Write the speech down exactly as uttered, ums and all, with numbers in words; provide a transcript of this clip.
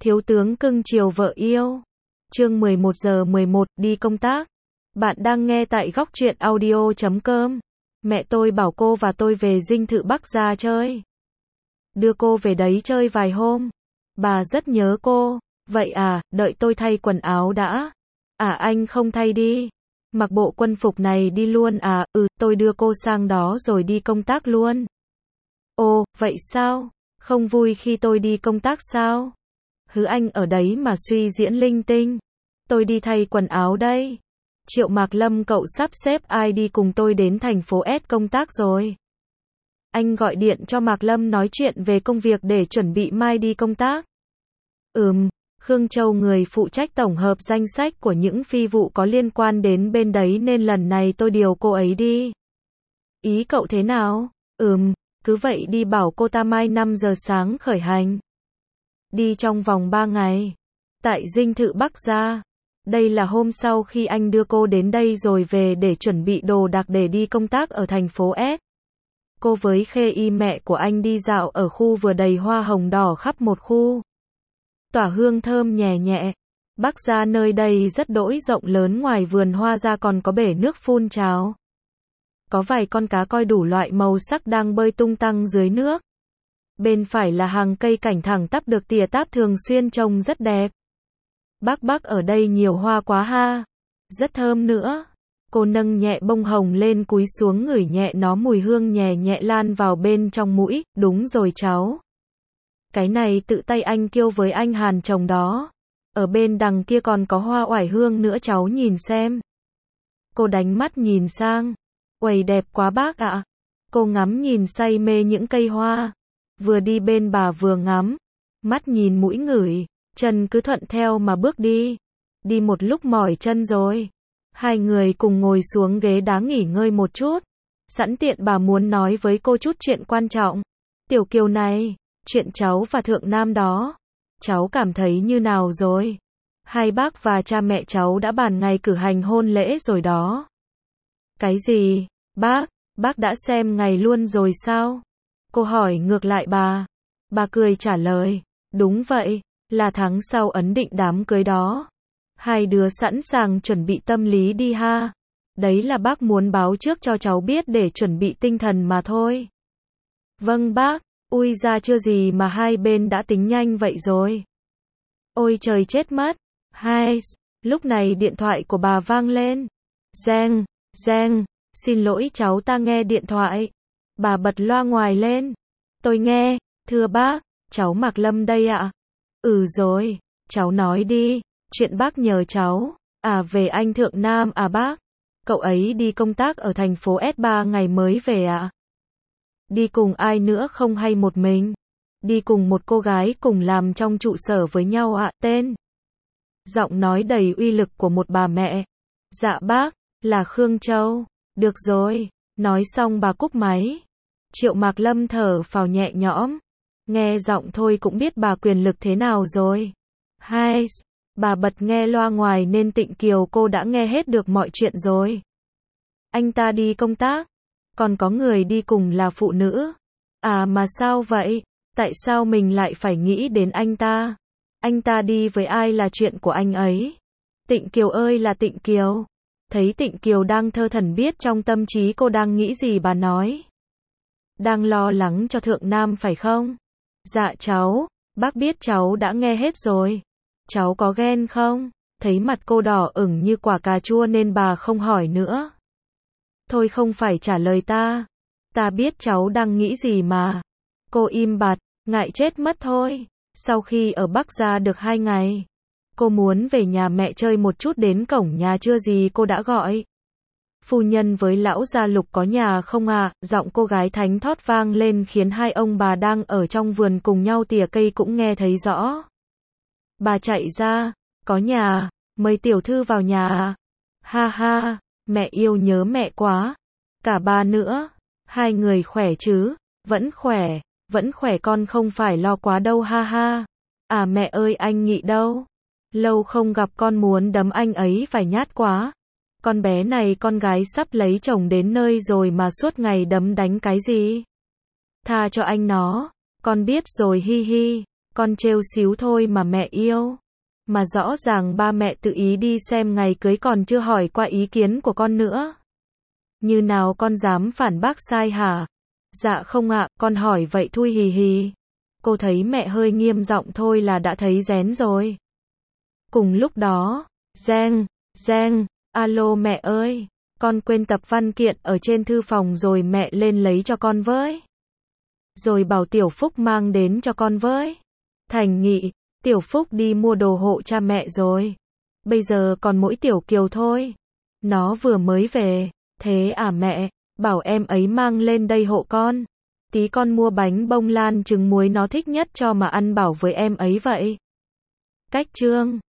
Thiếu tướng cưng chiều vợ yêu. Chương mười một giờ mười một, đi công tác. Bạn đang nghe tại góc truyện audio chấm com. Mẹ tôi bảo cô và tôi về dinh thự Bắc ra chơi. Đưa cô về đấy chơi vài hôm. Bà rất nhớ cô. Vậy à, đợi tôi thay quần áo đã. À anh không thay đi. Mặc bộ quân phục này đi luôn à, ừ, tôi đưa cô sang đó rồi đi công tác luôn. Ồ, vậy sao? Không vui khi tôi đi công tác sao? Hứ anh ở đấy mà suy diễn linh tinh. Tôi đi thay quần áo đây. Triệu Mạc Lâm cậu sắp xếp ai đi cùng tôi đến thành phố S công tác rồi? Anh gọi điện cho Mạc Lâm nói chuyện về công việc để chuẩn bị mai đi công tác. Ừm, Khương Châu người phụ trách tổng hợp danh sách của những phi vụ có liên quan đến bên đấy nên lần này tôi điều cô ấy đi. Ý cậu thế nào? Ừm, cứ vậy đi bảo cô ta mai năm giờ sáng khởi hành. Đi trong vòng ba ngày. Tại dinh thự Bắc gia. Đây là hôm sau khi anh đưa cô đến đây rồi về để chuẩn bị đồ đạc để đi công tác ở thành phố S. Cô với Khê Y mẹ của anh đi dạo ở khu vừa đầy hoa hồng đỏ khắp một khu. Tỏa hương thơm nhẹ nhẹ. Bắc gia nơi đây rất đỗi rộng lớn, ngoài vườn hoa ra còn có bể nước phun trào. Có vài con cá coi đủ loại màu sắc đang bơi tung tăng dưới nước. Bên phải là hàng cây cảnh thẳng tắp được tỉa táp thường xuyên trông rất đẹp. Bác bác ở đây nhiều hoa quá ha. Rất thơm nữa. Cô nâng nhẹ bông hồng lên cúi xuống ngửi nhẹ nó, mùi hương nhẹ nhẹ lan vào bên trong mũi. Đúng rồi cháu. Cái này tự tay anh kêu với anh Hàn trồng đó. Ở bên đằng kia còn có hoa oải hương nữa, cháu nhìn xem. Cô đánh mắt nhìn sang. Uầy đẹp quá bác ạ. Cô ngắm nhìn say mê những cây hoa. Vừa đi bên bà vừa ngắm. Mắt nhìn mũi ngửi. Chân cứ thuận theo mà bước đi. Đi một lúc mỏi chân rồi. Hai người cùng ngồi xuống ghế đá nghỉ ngơi một chút. Sẵn tiện bà muốn nói với cô chút chuyện quan trọng. Tiểu Kiều này, chuyện cháu và Thượng Nam đó. Cháu cảm thấy như nào rồi? Hai bác và cha mẹ cháu đã bàn ngày cử hành hôn lễ rồi đó. Cái gì? Bác, bác đã xem ngày luôn rồi sao? Cô hỏi ngược lại bà. Bà cười trả lời. Đúng vậy, là tháng sau ấn định đám cưới đó. Hai đứa sẵn sàng chuẩn bị tâm lý đi ha. Đấy là bác muốn báo trước cho cháu biết để chuẩn bị tinh thần mà thôi. Vâng bác, ui ra chưa gì mà hai bên đã tính nhanh vậy rồi. Ôi trời chết mất. Hai, lúc này điện thoại của bà vang lên. Giang, Giang, xin lỗi cháu ta nghe điện thoại. Bà bật loa ngoài lên. Tôi nghe, thưa bác, cháu Mạc Lâm đây ạ. Ừ rồi, cháu nói đi, chuyện bác nhờ cháu. À về anh Thượng Nam à bác. Cậu ấy đi công tác ở thành phố S ba ngày mới về ạ. Đi cùng ai nữa không hay một mình? Đi cùng một cô gái cùng làm trong trụ sở với nhau ạ. Tên? Giọng nói đầy uy lực của một bà mẹ. Dạ bác, là Khương Châu. Được rồi, nói xong bà cúp máy. Triệu Mạc Lâm thở phào nhẹ nhõm. Nghe giọng thôi cũng biết bà quyền lực thế nào rồi. Hai, bà bật nghe loa ngoài nên Tịnh Kiều cô đã nghe hết được mọi chuyện rồi. Anh ta đi công tác, còn có người đi cùng là phụ nữ. À mà sao vậy? Tại sao mình lại phải nghĩ đến anh ta? Anh ta đi với ai là chuyện của anh ấy. Tịnh Kiều ơi là Tịnh Kiều. Thấy Tịnh Kiều đang thơ thẩn biết trong tâm trí cô đang nghĩ gì, bà nói. Đang lo lắng cho Thượng Nam phải không? Dạ cháu, bác biết cháu đã nghe hết rồi. Cháu có ghen không? Thấy mặt cô đỏ ửng như quả cà chua nên bà không hỏi nữa. Thôi không phải trả lời ta. Ta biết cháu đang nghĩ gì mà. Cô im bặt, ngại chết mất thôi. Sau khi ở Bắc gia được hai ngày, cô muốn về nhà mẹ chơi một chút, đến cổng nhà chưa gì cô đã gọi. Phu nhân với lão gia Lục có nhà không à? Giọng cô gái thánh thót vang lên khiến hai ông bà đang ở trong vườn cùng nhau tỉa cây cũng nghe thấy rõ. Bà chạy ra, có nhà, mời tiểu thư vào nhà à? Ha ha, mẹ yêu nhớ mẹ quá. Cả ba nữa, hai người khỏe chứ? Vẫn khỏe, vẫn khỏe, con không phải lo quá đâu ha ha. À mẹ ơi anh Nghị đâu? Lâu không gặp con muốn đấm anh ấy phải nhát quá. Con bé này con gái sắp lấy chồng đến nơi rồi mà suốt ngày đấm đánh cái gì? Tha cho anh nó, con biết rồi hi hi. Con trêu xíu thôi mà mẹ yêu. Mà rõ ràng ba mẹ tự ý đi xem ngày cưới còn chưa hỏi qua ý kiến của con nữa. Như nào con dám phản bác sai hả? Dạ không ạ, con hỏi vậy thôi hì hì. Cô thấy mẹ hơi nghiêm giọng thôi là đã thấy rén rồi. Cùng lúc đó, reng, reng, alo mẹ ơi, con quên tập văn kiện ở trên thư phòng rồi mẹ lên lấy cho con với. Rồi bảo Tiểu Phúc mang đến cho con với. Thành Nghị, Tiểu Phúc đi mua đồ hộ cha mẹ rồi. Bây giờ còn mỗi Tiểu Kiều thôi. Nó vừa mới về. Thế à mẹ, bảo em ấy mang lên đây hộ con. Tí con mua bánh bông lan trứng muối nó thích nhất cho mà ăn bảo với em ấy vậy. Cách chương